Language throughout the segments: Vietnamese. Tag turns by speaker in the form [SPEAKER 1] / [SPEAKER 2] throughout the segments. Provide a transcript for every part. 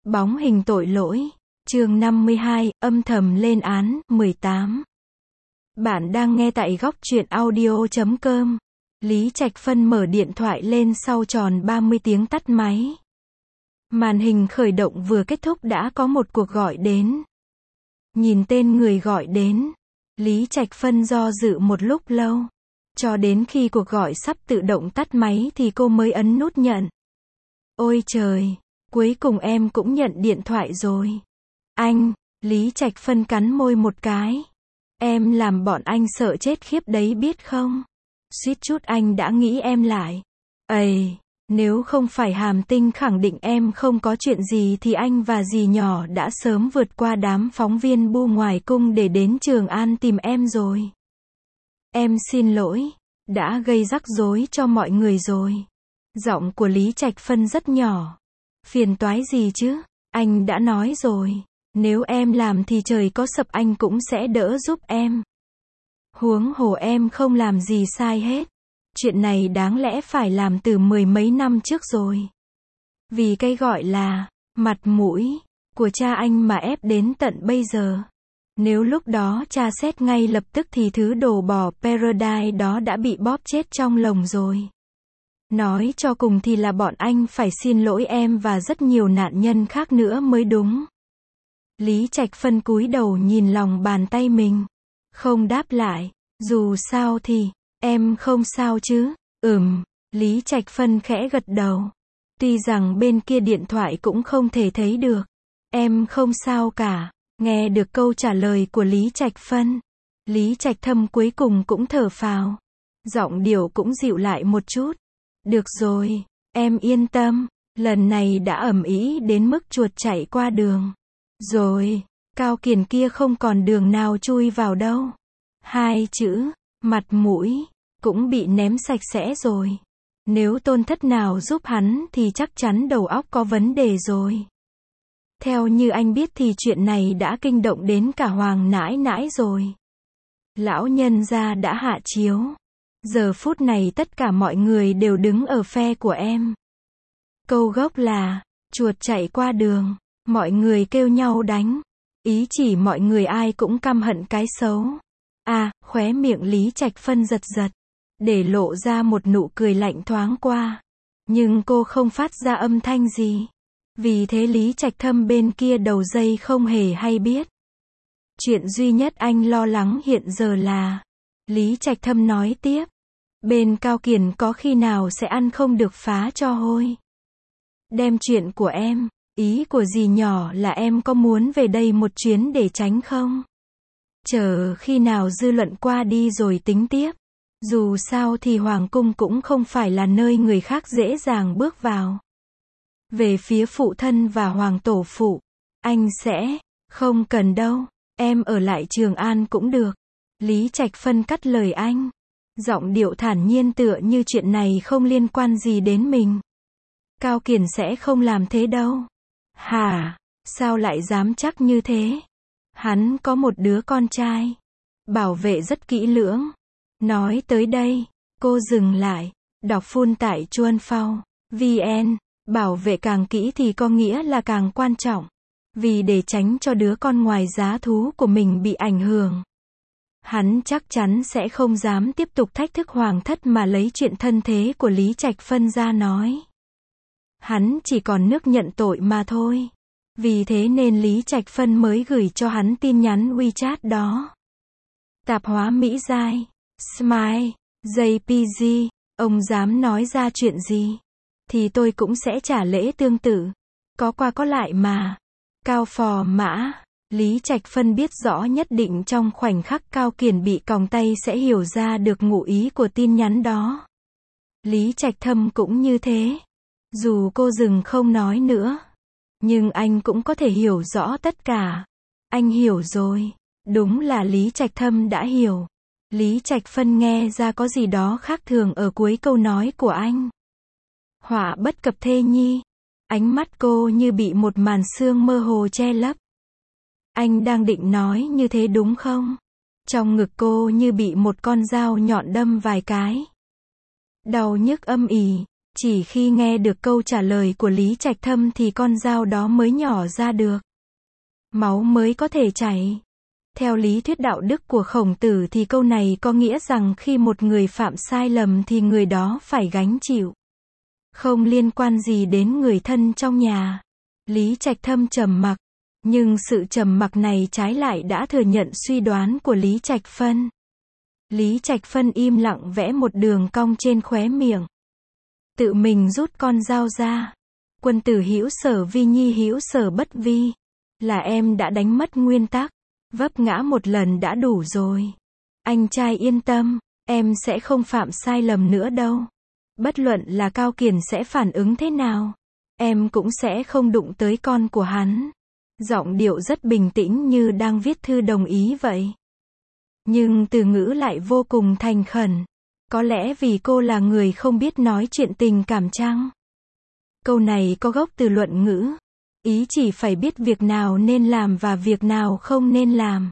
[SPEAKER 1] Bóng hình tội lỗi. Chương 52, âm thầm lên án, 18. Bạn đang nghe tại góc truyện audio.com. Lý Trạch Phân mở điện thoại lên sau tròn 30 tiếng tắt máy. Màn hình khởi động vừa kết thúc đã có một cuộc gọi đến. Nhìn tên người gọi đến, Lý Trạch Phân do dự một lúc lâu. Cho đến khi cuộc gọi sắp tự động tắt máy thì cô mới ấn nút nhận. Ôi trời, cuối cùng em cũng nhận điện thoại rồi. Anh, Lý Trạch Phân cắn môi một cái. Em làm bọn anh sợ chết khiếp đấy biết không? Suýt chút anh đã nghĩ em lại. Ây, nếu không phải Hàm Tinh khẳng định em không có chuyện gì thì anh và dì nhỏ đã sớm vượt qua đám phóng viên bu ngoài cung để đến Trường An tìm em rồi. Em xin lỗi, đã gây rắc rối cho mọi người rồi. Giọng của Lý Trạch Phân rất nhỏ. Phiền toái gì chứ, anh đã nói rồi. Nếu em làm thì trời có sập anh cũng sẽ đỡ giúp em. Huống hồ em không làm gì sai hết. Chuyện này đáng lẽ phải làm từ 10 mấy năm trước rồi. Vì cái gọi là mặt mũi của cha anh mà ép đến tận bây giờ. Nếu lúc đó tra xét ngay lập tức thì thứ đồ bò Paradise đó đã bị bóp chết trong lồng rồi. Nói cho cùng thì là bọn anh phải xin lỗi em và rất nhiều nạn nhân khác nữa mới đúng. Lý Trạch Phân cúi đầu nhìn lòng bàn tay mình. Không đáp lại. Dù sao thì, em không sao chứ? Lý Trạch Phân khẽ gật đầu. Tuy rằng bên kia điện thoại cũng không thể thấy được. Em không sao cả. Nghe được câu trả lời của Lý Trạch Phân. Lý Trạch Thâm cuối cùng cũng thở phào. Giọng điệu cũng dịu lại một chút. Được rồi, em yên tâm. Lần này đã ầm ĩ đến mức chuột chạy qua đường. Rồi, Cao Kiền kia không còn đường nào chui vào đâu. 2 chữ, mặt mũi, cũng bị ném sạch sẽ rồi. Nếu Tôn Thất nào giúp hắn thì chắc chắn đầu óc có vấn đề rồi. Theo như anh biết thì chuyện này đã kinh động đến cả Hoàng nãi nãi rồi. Lão nhân gia đã hạ chiếu. Giờ phút này tất cả mọi người đều đứng ở phe của em. Câu gốc là, chuột chạy qua đường, mọi người kêu nhau đánh. Ý chỉ mọi người ai cũng căm hận cái xấu. Khóe miệng Lý Trạch Phân giật giật, để lộ ra một nụ cười lạnh thoáng qua. Nhưng cô không phát ra âm thanh gì. Vì thế Lý Trạch Thâm bên kia đầu dây không hề hay biết. Chuyện duy nhất anh lo lắng hiện giờ là, Lý Trạch Thâm nói tiếp, bên Cao Kiền có khi nào sẽ ăn không được phá cho hôi. Đem chuyện của em, ý của dì nhỏ là em có muốn về đây một chuyến để tránh không? Chờ khi nào dư luận qua đi rồi tính tiếp. Dù sao thì Hoàng cung cũng không phải là nơi người khác dễ dàng bước vào. Về phía phụ thân và Hoàng tổ phụ, anh sẽ, không cần đâu, em ở lại Trường An cũng được. Lý Trạch Phân cắt lời anh. Giọng điệu thản nhiên tựa như chuyện này không liên quan gì đến mình. Cao Kiền sẽ không làm thế đâu. Hả? Sao lại dám chắc như thế? Hắn có một đứa con trai. Bảo vệ rất kỹ lưỡng. Nói tới đây, cô dừng lại. Đọc full tại Chuan Phao VN. Bảo vệ càng kỹ thì có nghĩa là càng quan trọng. Vì để tránh cho đứa con ngoài giá thú của mình bị ảnh hưởng. Hắn chắc chắn sẽ không dám tiếp tục thách thức Hoàng thất mà lấy chuyện thân thế của Lý Trạch Phân ra nói. Hắn chỉ còn nước nhận tội mà thôi. Vì thế nên Lý Trạch Phân mới gửi cho hắn tin nhắn WeChat đó. Tạp hóa Mỹ Giai, Smile, JPG, ông dám nói ra chuyện gì? Thì tôi cũng sẽ trả lễ tương tự. Có qua có lại mà. Cao Phò Mã. Lý Trạch Phân biết rõ nhất định trong khoảnh khắc Cao Kiền bị còng tay sẽ hiểu ra được ngụ ý của tin nhắn đó. Lý Trạch Thâm cũng như thế. Dù cô dừng không nói nữa. Nhưng anh cũng có thể hiểu rõ tất cả. Anh hiểu rồi. Đúng là Lý Trạch Thâm đã hiểu. Lý Trạch Phân nghe ra có gì đó khác thường ở cuối câu nói của anh. Họa bất cập thê nhi. Ánh mắt cô như bị một màn sương mơ hồ che lấp. Anh đang định nói như thế đúng không? Trong ngực cô như bị một con dao nhọn đâm vài cái. Đau nhức âm ỉ. Chỉ khi nghe được câu trả lời của Lý Trạch Thâm thì con dao đó mới nhỏ ra được. Máu mới có thể chảy. Theo lý thuyết đạo đức của Khổng Tử thì câu này có nghĩa rằng khi một người phạm sai lầm thì người đó phải gánh chịu. Không liên quan gì đến người thân trong nhà. Lý Trạch Thâm trầm mặc. Nhưng sự trầm mặc này trái lại đã thừa nhận suy đoán của Lý Trạch Phân. Lý Trạch Phân im lặng vẽ một đường cong trên khóe miệng. Tự mình rút con dao ra. Quân tử hữu sở vi nhi hữu sở bất vi. Là em đã đánh mất nguyên tắc. Vấp ngã một lần đã đủ rồi. Anh trai yên tâm, em sẽ không phạm sai lầm nữa đâu. Bất luận là Cao Kiền sẽ phản ứng thế nào, em cũng sẽ không đụng tới con của hắn. Giọng điệu rất bình tĩnh như đang viết thư đồng ý vậy. Nhưng từ ngữ lại vô cùng thành khẩn. Có lẽ vì cô là người không biết nói chuyện tình cảm chăng? Câu này có gốc từ luận ngữ. Ý chỉ phải biết việc nào nên làm và việc nào không nên làm.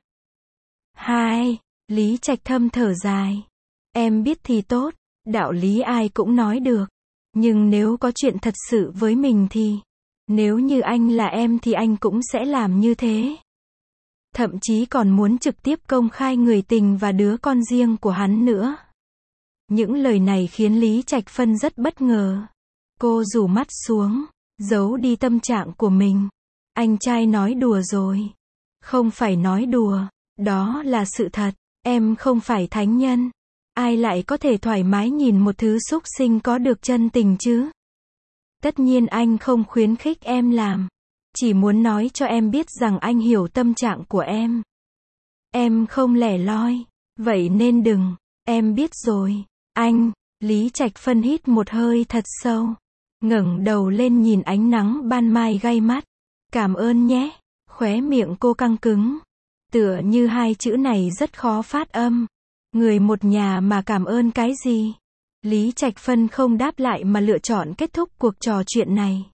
[SPEAKER 1] 2. Lý Trạch Thâm thở dài. Em biết thì tốt, đạo lý ai cũng nói được. Nhưng nếu có chuyện thật sự với mình thì, nếu như anh là em thì anh cũng sẽ làm như thế. Thậm chí còn muốn trực tiếp công khai người tình và đứa con riêng của hắn nữa. Những lời này khiến Lý Trạch Phân rất bất ngờ. Cô rủ mắt xuống, giấu đi tâm trạng của mình. Anh trai nói đùa rồi. Không phải nói đùa, đó là sự thật. Em không phải thánh nhân. Ai lại có thể thoải mái nhìn một thứ súc sinh có được chân tình chứ? Tất nhiên anh không khuyến khích em làm. Chỉ muốn nói cho em biết rằng anh hiểu tâm trạng của em. Em không lẻ loi. Vậy nên đừng. Em biết rồi. Anh. Lý Trạch Phân hít một hơi thật sâu. Ngẩng đầu lên nhìn ánh nắng ban mai gay mắt. Cảm ơn nhé. Khóe miệng cô căng cứng. Tựa như hai chữ này rất khó phát âm. Người một nhà mà cảm ơn cái gì? Lý Trạch Phân không đáp lại mà lựa chọn kết thúc cuộc trò chuyện này.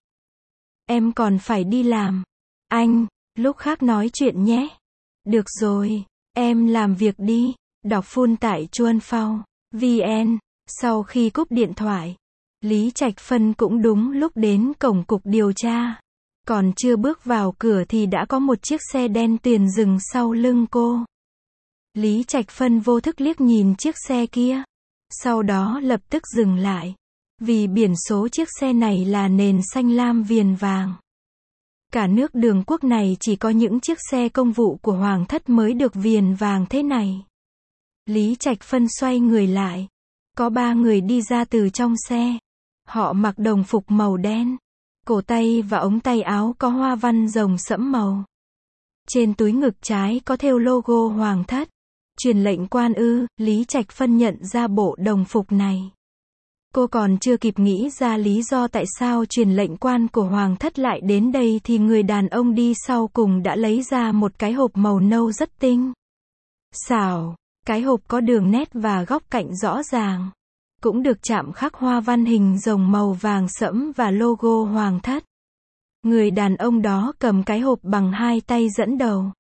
[SPEAKER 1] Em còn phải đi làm. Anh, lúc khác nói chuyện nhé. Được rồi, em làm việc đi. Đọc full tại chuanphao.vn. Sau khi cúp điện thoại, Lý Trạch Phân cũng đúng lúc đến cổng cục điều tra. Còn chưa bước vào cửa thì đã có một chiếc xe đen tuyền dừng sau lưng cô. Lý Trạch Phân vô thức liếc nhìn chiếc xe kia. Sau đó lập tức dừng lại. Vì biển số chiếc xe này là nền xanh lam viền vàng. Cả nước Đường Quốc này chỉ có những chiếc xe công vụ của Hoàng thất mới được viền vàng thế này. Lý Trạch Phân xoay người lại. Có 3 người đi ra từ trong xe. Họ mặc đồng phục màu đen. Cổ tay và ống tay áo có hoa văn rồng sẫm màu. Trên túi ngực trái có thêu logo Hoàng thất. Truyền lệnh quan ư? Lý Trạch Phân nhận ra bộ đồng phục này. Cô còn chưa kịp nghĩ ra lý do tại sao truyền lệnh quan của Hoàng thất lại đến đây thì người đàn ông đi sau cùng đã lấy ra một cái hộp màu nâu rất tinh xảo. Cái hộp có đường nét và góc cạnh rõ ràng. Cũng được chạm khắc hoa văn hình rồng màu vàng sẫm và logo Hoàng thất. Người đàn ông đó cầm cái hộp bằng 2 tay dẫn đầu.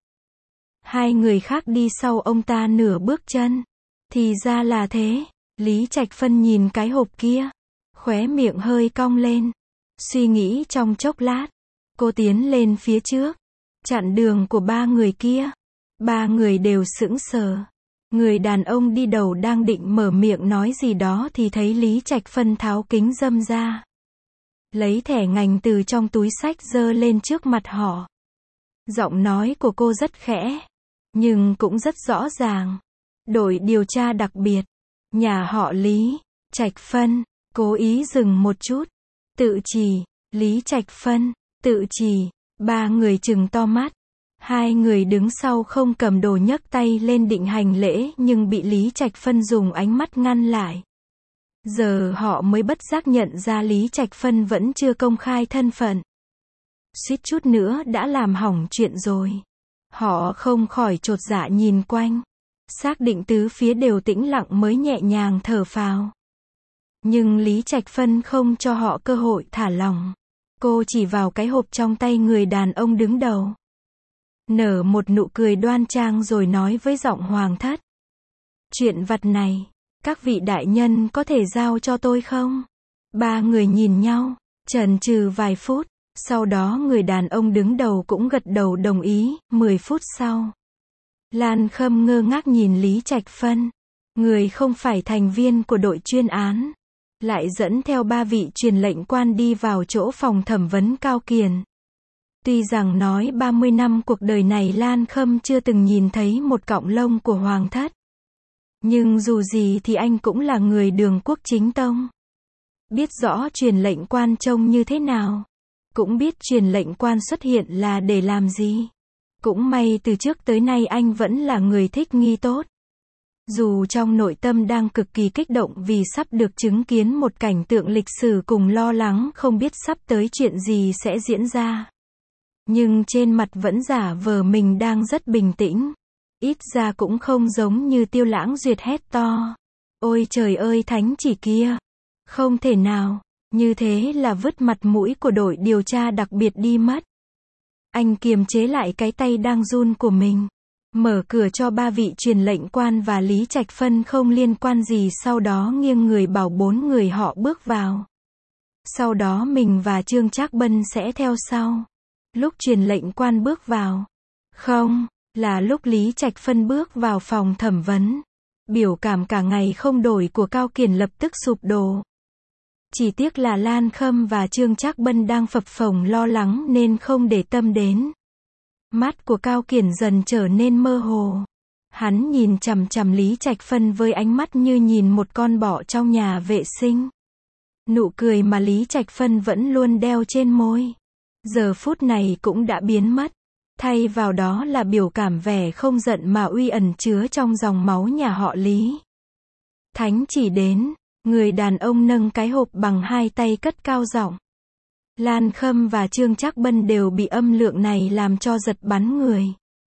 [SPEAKER 1] 2 người khác đi sau ông ta nửa bước chân. Thì ra là thế. Lý Trạch Phân nhìn cái hộp kia. Khóe miệng hơi cong lên. Suy nghĩ trong chốc lát. Cô tiến lên phía trước. Chặn đường của 3 người kia. 3 người đều sững sờ. Người đàn ông đi đầu đang định mở miệng nói gì đó thì thấy Lý Trạch Phân tháo kính râm ra. Lấy thẻ ngành từ trong túi xách giơ lên trước mặt họ. Giọng nói của cô rất khẽ. Nhưng cũng rất rõ ràng. Đội điều tra đặc biệt. Nhà họ Lý. Trạch Phân. Cố ý dừng một chút. Tự chỉ. Lý Trạch Phân. Tự chỉ. 3 người trừng to mắt. 2 người đứng sau không cầm đồ nhấc tay lên định hành lễ nhưng bị Lý Trạch Phân dùng ánh mắt ngăn lại. Giờ họ mới bất giác nhận ra Lý Trạch Phân vẫn chưa công khai thân phận. Suýt chút nữa đã làm hỏng chuyện rồi. Họ không khỏi chột dạ nhìn quanh. Xác định tứ phía đều tĩnh lặng mới nhẹ nhàng thở phào. Nhưng Lý Trạch Phân không cho họ cơ hội thả lỏng. Cô chỉ vào cái hộp trong tay người đàn ông đứng đầu. Nở một nụ cười đoan trang rồi nói với giọng Hoàng thất. Chuyện vặt này, các vị đại nhân có thể giao cho tôi không? Ba người nhìn nhau, chần chừ vài phút, sau đó người đàn ông đứng đầu cũng gật đầu đồng ý. 10 phút sau, Lan Khâm ngơ ngác nhìn Lý Trạch Phân, người không phải thành viên của đội chuyên án, lại dẫn theo 3 vị truyền lệnh quan đi vào chỗ phòng thẩm vấn Cao Kiền. Tuy rằng nói 30 năm cuộc đời này Lan Khâm chưa từng nhìn thấy một cọng lông của hoàng thất, nhưng dù gì thì anh cũng là người Đường Quốc chính tông. Biết rõ truyền lệnh quan trông như thế nào, cũng biết truyền lệnh quan xuất hiện là để làm gì. Cũng may từ trước tới nay anh vẫn là người thích nghi tốt. Dù trong nội tâm đang cực kỳ kích động vì sắp được chứng kiến một cảnh tượng lịch sử cùng lo lắng không biết sắp tới chuyện gì sẽ diễn ra, nhưng trên mặt vẫn giả vờ mình đang rất bình tĩnh. Ít ra cũng không giống như Tiêu Lãng Duyệt hét to: "Ôi trời ơi thánh chỉ kia! Không thể nào, như thế là vứt mặt mũi của đội điều tra đặc biệt đi mất." Anh kiềm chế lại cái tay đang run của mình, mở cửa cho 3 vị truyền lệnh quan và Lý Trạch Phân không liên quan gì, sau đó nghiêng người bảo 4 người họ bước vào. Sau đó mình và Trương Trác Bân sẽ theo sau. Lúc truyền lệnh quan bước vào, không, là lúc Lý Trạch Phân bước vào phòng thẩm vấn, biểu cảm cả ngày không đổi của Cao Kiền lập tức sụp đổ. Chỉ tiếc là Lan Khâm và Trương Trác Bân đang phập phồng lo lắng nên không để tâm đến. Mắt của Cao Kiền dần trở nên mơ hồ. Hắn nhìn chằm chằm Lý Trạch Phân với ánh mắt như nhìn một con bọ trong nhà vệ sinh. Nụ cười mà Lý Trạch Phân vẫn luôn đeo trên môi, giờ phút này cũng đã biến mất. Thay vào đó là biểu cảm vẻ không giận mà uy ẩn chứa trong dòng máu nhà họ Lý. Thánh chỉ đến, người đàn ông nâng cái hộp bằng 2 tay cất cao giọng. Lan Khâm và Trương Trác Bân đều bị âm lượng này làm cho giật bắn người.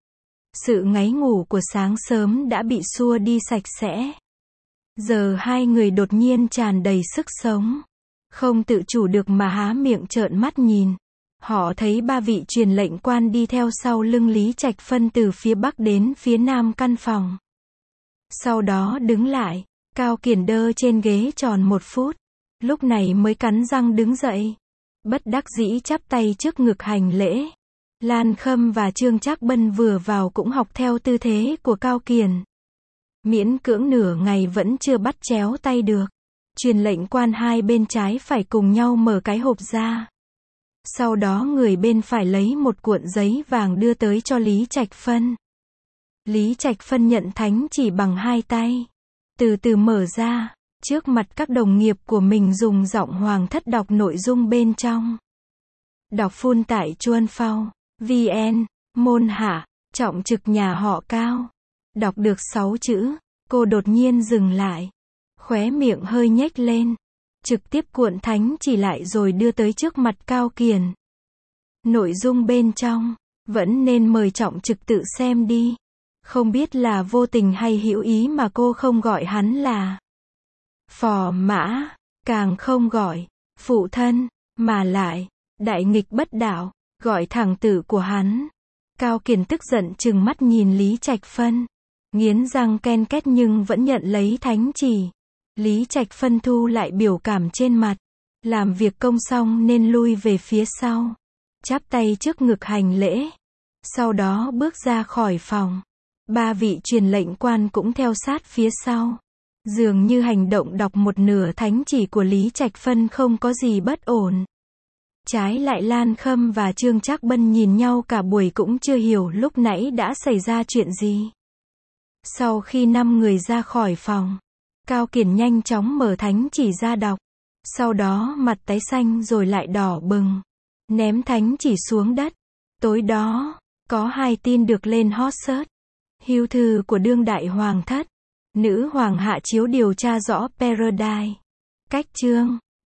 [SPEAKER 1] Sự ngáy ngủ của sáng sớm đã bị xua đi sạch sẽ. Giờ hai người đột nhiên tràn đầy sức sống, không tự chủ được mà há miệng trợn mắt nhìn. Họ thấy 3 vị truyền lệnh quan đi theo sau lưng Lý Trạch Phân từ phía bắc đến phía nam căn phòng. Sau đó đứng lại, Cao Kiền đơ trên ghế tròn 1 phút, lúc này mới cắn răng đứng dậy, bất đắc dĩ chắp tay trước ngực hành lễ. Lan Khâm và Trương Trác Bân vừa vào cũng học theo tư thế của Cao Kiền. Miễn cưỡng nửa ngày vẫn chưa bắt chéo tay được. Truyền lệnh quan hai bên trái phải cùng nhau mở cái hộp ra. Sau đó người bên phải lấy một cuộn giấy vàng đưa tới cho Lý Trạch Phân. Lý Trạch Phân nhận thánh chỉ bằng 2 tay, từ từ mở ra, trước mặt các đồng nghiệp của mình dùng giọng hoàng thất đọc nội dung bên trong. Đọc phun tại Chuân Phao, VN, môn hạ, trọng trực nhà họ Cao. Đọc được 6 chữ, cô đột nhiên dừng lại, khóe miệng hơi nhếch lên, trực tiếp cuộn thánh chỉ lại rồi đưa tới trước mặt Cao Kiền. Nội dung bên trong, vẫn nên mời trọng trực tự xem đi. Không biết là vô tình hay hữu ý mà cô không gọi hắn là phò mã, càng không gọi phụ thân, mà lại đại nghịch bất đạo, gọi thẳng tử của hắn. Cao Kiền tức giận trừng mắt nhìn Lý Trạch Phân, nghiến răng ken két nhưng vẫn nhận lấy thánh chỉ. Lý Trạch Phân thu lại biểu cảm trên mặt, làm việc công xong nên lui về phía sau, chắp tay trước ngực hành lễ, sau đó bước ra khỏi phòng. 3 vị truyền lệnh quan cũng theo sát phía sau. Dường như hành động đọc một nửa thánh chỉ của Lý Trạch Phân không có gì bất ổn. Trái lại Lan Khâm và Trương Trác Bân nhìn nhau cả buổi cũng chưa hiểu lúc nãy đã xảy ra chuyện gì. Sau khi 5 người ra khỏi phòng, Cao Kiền nhanh chóng mở thánh chỉ ra đọc. Sau đó mặt tái xanh rồi lại đỏ bừng, ném thánh chỉ xuống đất. Tối đó, có 2 tin được lên hot search. Hưu thư của đương đại hoàng thất, nữ hoàng hạ chiếu điều tra rõ Paradise. Cách chương